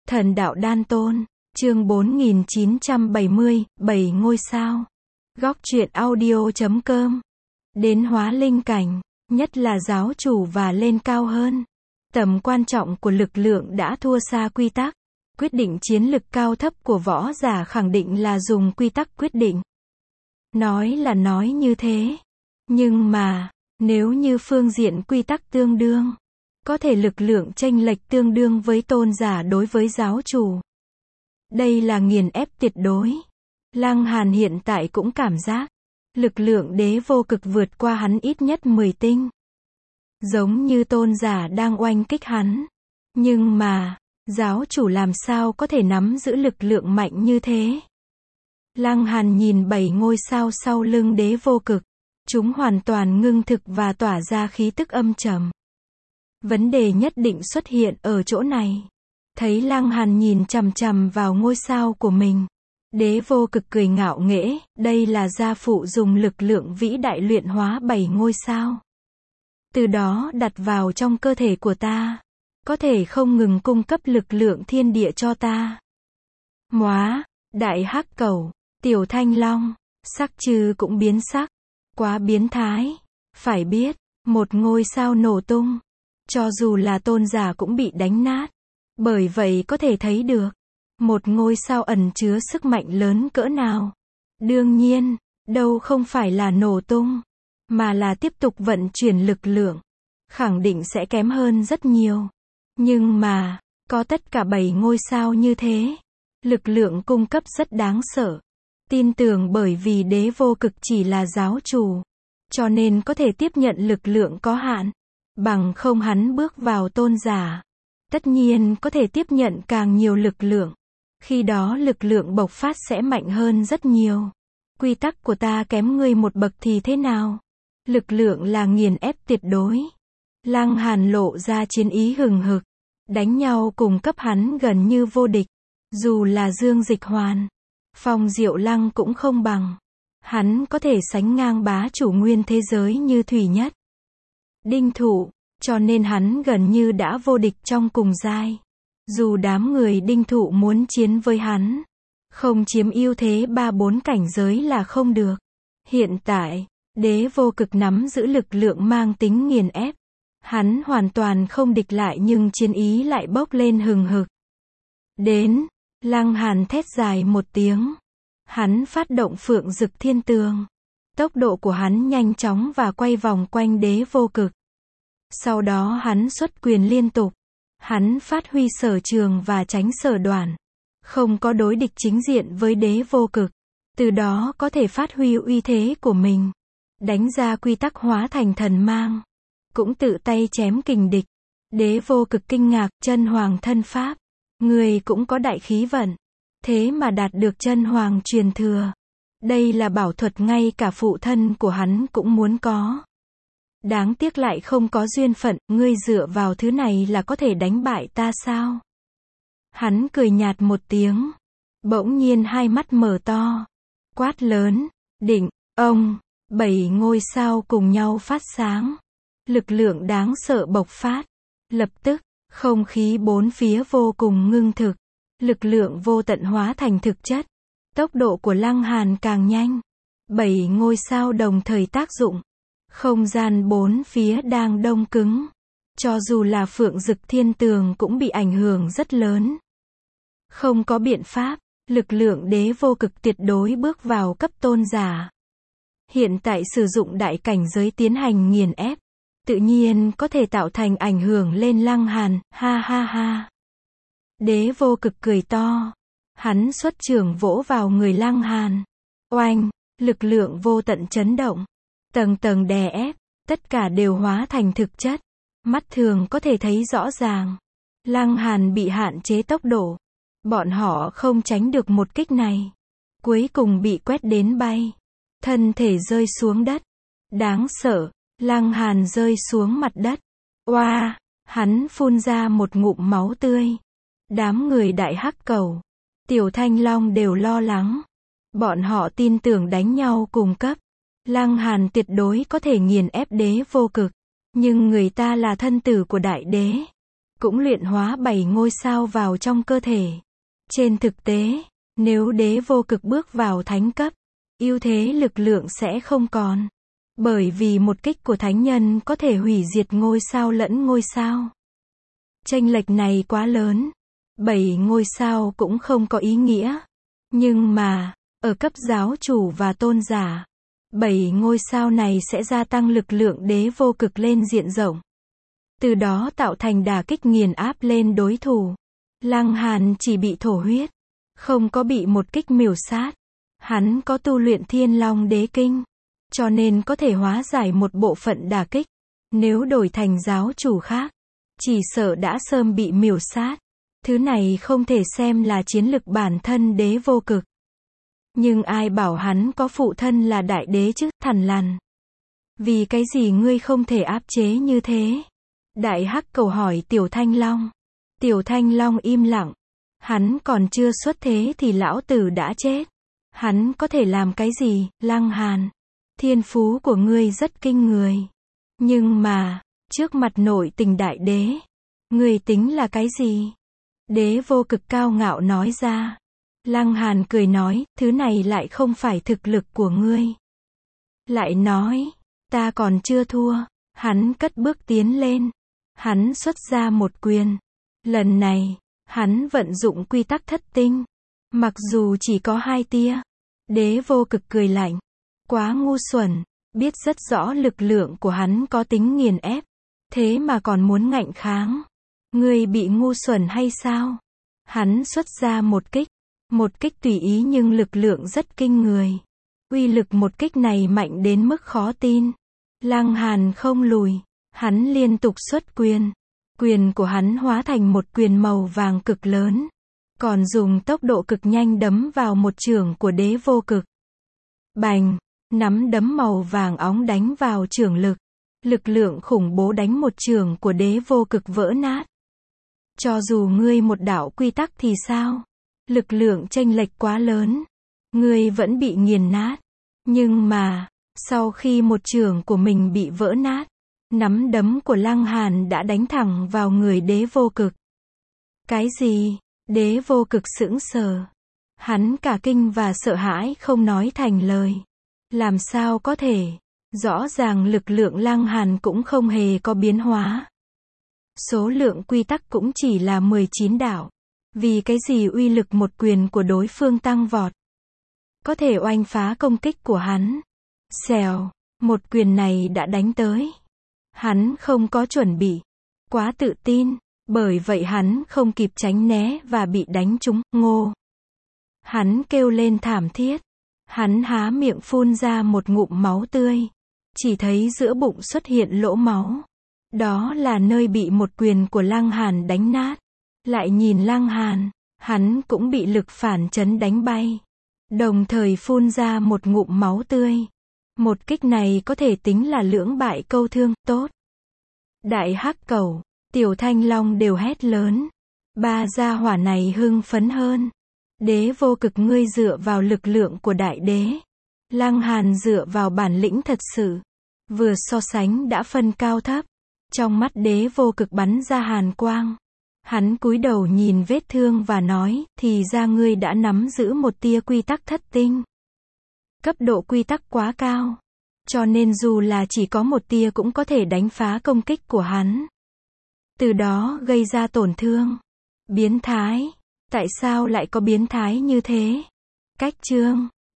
Thần đạo đan tôn, chương 4970, 7 ngôi sao. Góc truyện audio.com. Đến hóa linh cảnh, nhất là giáo chủ và lên cao hơn. Tầm quan trọng của lực lượng đã thua xa quy tắc. Quyết định chiến lực cao thấp của võ giả khẳng định là dùng quy tắc quyết định. Nói là nói như thế. Nhưng mà, nếu như phương diện quy tắc tương đương, có thể lực lượng chênh lệch tương đương với tôn giả đối với giáo chủ. Đây là nghiền ép tuyệt đối. Lăng Hàn hiện tại cũng cảm giác, lực lượng đế vô cực vượt qua hắn ít nhất 10 tinh. Giống như tôn giả đang oanh kích hắn. Nhưng mà, giáo chủ làm sao có thể nắm giữ lực lượng mạnh như thế? Lăng Hàn nhìn 7 ngôi sao sau lưng đế vô cực. Chúng hoàn toàn ngưng thực và tỏa ra khí tức âm trầm. Vấn đề nhất định xuất hiện ở chỗ này. Thấy Lăng Hàn nhìn chằm chằm vào ngôi sao của mình. Đế vô cực cười ngạo nghễ, đây là gia phụ dùng lực lượng vĩ đại luyện hóa 7 ngôi sao. Từ đó đặt vào trong cơ thể của ta. Có thể không ngừng cung cấp lực lượng thiên địa cho ta. Móa, đại hắc cẩu, tiểu thanh long, sắc trư cũng biến sắc. Quá biến thái. Phải biết, một ngôi sao nổ tung. Cho dù là tôn giả cũng bị đánh nát. Bởi vậy có thể thấy được, một ngôi sao ẩn chứa sức mạnh lớn cỡ nào. Đương nhiên, đâu không phải là nổ tung, mà là tiếp tục vận chuyển lực lượng. Khẳng định sẽ kém hơn rất nhiều. Nhưng mà, có tất cả 7 ngôi sao như thế. Lực lượng cung cấp rất đáng sợ. Tin tưởng bởi vì đế vô cực chỉ là giáo chủ. Cho nên có thể tiếp nhận lực lượng có hạn. Bằng không hắn bước vào tôn giả. Tất nhiên có thể tiếp nhận càng nhiều lực lượng. Khi đó lực lượng bộc phát sẽ mạnh hơn rất nhiều. Quy tắc của ta kém ngươi một bậc thì thế nào? Lực lượng là nghiền ép tuyệt đối. Lăng Hàn lộ ra chiến ý hừng hực. Đánh nhau cùng cấp hắn gần như vô địch. Dù là Dương Dịch Hoàn, Phong Diệu Lăng cũng không bằng. Hắn có thể sánh ngang bá chủ nguyên thế giới như Thủy Nhất, Đinh Thụ, cho nên hắn gần như đã vô địch trong cùng giai. Dù đám người Đinh Thụ muốn chiến với hắn, không chiếm ưu thế 3-4 cảnh giới là không được. Hiện tại, đế vô cực nắm giữ lực lượng mang tính nghiền ép. Hắn hoàn toàn không địch lại nhưng chiến ý lại bốc lên hừng hực. Đến, Lăng Hàn thét dài một tiếng. Hắn phát động Phượng Dực Thiên Tường. Tốc độ của hắn nhanh chóng và quay vòng quanh đế vô cực. Sau đó hắn xuất quyền liên tục. Hắn phát huy sở trường và tránh sở đoạn. Không có đối địch chính diện với đế vô cực. Từ đó có thể phát huy uy thế của mình. Đánh ra quy tắc hóa thành thần mang. Cũng tự tay chém kình địch. Đế vô cực kinh ngạc, chân hoàng thân pháp. Người cũng có đại khí vận. Thế mà đạt được chân hoàng truyền thừa. Đây là bảo thuật ngay cả phụ thân của hắn cũng muốn có. Đáng tiếc lại không có duyên phận, ngươi dựa vào thứ này là có thể đánh bại ta sao? Hắn cười nhạt một tiếng. Bỗng nhiên hai mắt mở to. Quát lớn, định, ông, 7 ngôi sao cùng nhau phát sáng. Lực lượng đáng sợ bộc phát. Lập tức, không khí bốn phía vô cùng ngưng thực. Lực lượng vô tận hóa thành thực chất. Tốc độ của Lăng Hàn càng nhanh. 7 ngôi sao đồng thời tác dụng. Không gian bốn phía đang đông cứng. Cho dù là Phượng Dực Thiên Tường cũng bị ảnh hưởng rất lớn. Không có biện pháp, lực lượng đế vô cực tuyệt đối bước vào cấp tôn giả. Hiện tại sử dụng đại cảnh giới tiến hành nghiền ép. Tự nhiên có thể tạo thành ảnh hưởng lên Lăng Hàn, ha ha ha. Đế vô cực cười to. Hắn xuất trưởng vỗ vào người Lăng Hàn. Oanh, lực lượng vô tận chấn động. Tầng tầng đè ép, tất cả đều hóa thành thực chất. Mắt thường có thể thấy rõ ràng. Lăng Hàn bị hạn chế tốc độ. Bọn họ không tránh được một kích này. Cuối cùng bị quét đến bay. Thân thể rơi xuống đất. Đáng sợ, Lăng Hàn rơi xuống mặt đất. Oa, hắn phun ra một ngụm máu tươi. Đám người đại hắc cẩu, tiểu thanh long đều lo lắng. Bọn họ tin tưởng đánh nhau cùng cấp. Lăng Hàn tuyệt đối có thể nghiền ép đế vô cực. Nhưng người ta là thân tử của đại đế. cũng luyện hóa 7 ngôi sao vào trong cơ thể. Trên thực tế, nếu đế vô cực bước vào thánh cấp, ưu thế lực lượng sẽ không còn. Bởi vì một kích của thánh nhân có thể hủy diệt ngôi sao lẫn ngôi sao. Chênh lệch này quá lớn. 7 ngôi sao cũng không có ý nghĩa. Nhưng mà, ở cấp giáo chủ và tôn giả, 7 ngôi sao này sẽ gia tăng lực lượng đế vô cực lên diện rộng. Từ đó tạo thành đả kích nghiền áp lên đối thủ. Lăng Hàn chỉ bị thổ huyết, không có bị một kích miểu sát. Hắn có tu luyện Thiên Long Đế Kinh, cho nên có thể hóa giải một bộ phận đả kích. Nếu đổi thành giáo chủ khác, chỉ sợ đã sớm bị miểu sát. Thứ này không thể xem là chiến lực bản thân đế vô cực. Nhưng ai bảo hắn có phụ thân là đại đế chứ, thằn lằn. Vì cái gì ngươi không thể áp chế như thế? Đại Hắc cầu hỏi Tiểu Thanh Long. Tiểu Thanh Long im lặng. Hắn còn chưa xuất thế thì lão tử đã chết. Hắn có thể làm cái gì, Lăng Hàn? Thiên phú của ngươi rất kinh người. Nhưng mà, trước mặt nội tình đại đế, ngươi tính là cái gì? Đế vô cực cao ngạo nói ra. Lăng Hàn cười nói, thứ này lại không phải thực lực của ngươi. Lại nói, ta còn chưa thua. Hắn cất bước tiến lên. Hắn xuất ra một quyền. Lần này, hắn vận dụng quy tắc thất tinh. Mặc dù chỉ có 2 tia. Đế vô cực cười lạnh. Quá ngu xuẩn. Biết rất rõ lực lượng của hắn có tính nghiền ép. Thế mà còn muốn ngạnh kháng. Ngươi bị ngu xuẩn hay sao? Hắn xuất ra một kích. Một kích tùy ý nhưng lực lượng rất kinh người. Uy lực một kích này mạnh đến mức khó tin. Lăng Hàn không lùi. Hắn liên tục xuất quyền. Quyền của hắn hóa thành một quyền màu vàng cực lớn. Còn dùng tốc độ cực nhanh đấm vào một chưởng của đế vô cực. Bành! Nắm đấm màu vàng óng đánh vào chưởng lực. Lực lượng khủng bố đánh một chưởng của đế vô cực vỡ nát. Cho dù ngươi một đạo quy tắc thì sao? Lực lượng chênh lệch quá lớn. Ngươi vẫn bị nghiền nát. Nhưng mà, sau khi một chưởng của mình bị vỡ nát, nắm đấm của Lăng Hàn đã đánh thẳng vào người đế vô cực. Cái gì? Đế vô cực sững sờ. Hắn cả kinh và sợ hãi không nói thành lời. Làm sao có thể? Rõ ràng lực lượng Lăng Hàn cũng không hề có biến hóa. Số lượng quy tắc cũng chỉ là 19 đạo. Vì cái gì uy lực một quyền của đối phương tăng vọt? Có thể oanh phá công kích của hắn. Xèo, một quyền này đã đánh tới. Hắn không có chuẩn bị. Quá tự tin. Bởi vậy hắn không kịp tránh né và bị đánh trúng. Ngô! Hắn kêu lên thảm thiết. Hắn há miệng phun ra một ngụm máu tươi. Chỉ thấy giữa bụng xuất hiện lỗ máu. Đó là nơi bị một quyền của Lăng Hàn đánh nát. Lại nhìn Lăng Hàn, hắn cũng bị lực phản chấn đánh bay. Đồng thời phun ra một ngụm máu tươi. Một kích này có thể tính là lưỡng bại câu thương, tốt. Đại Hắc Cầu, Tiểu Thanh Long đều hét lớn. Ba gia hỏa này hưng phấn hơn. Đế vô cực ngươi dựa vào lực lượng của đại đế. Lăng Hàn dựa vào bản lĩnh thật sự. Vừa so sánh đã phân cao thấp. Trong mắt đế vô cực bắn ra hàn quang. Hắn cúi đầu nhìn vết thương và nói, thì ra ngươi đã nắm giữ một tia quy tắc thất tinh. Cấp độ quy tắc quá cao. Cho nên dù là chỉ có một tia cũng có thể đánh phá công kích của hắn. Từ đó gây ra tổn thương. Biến thái. Tại sao lại có biến thái như thế? Cách chương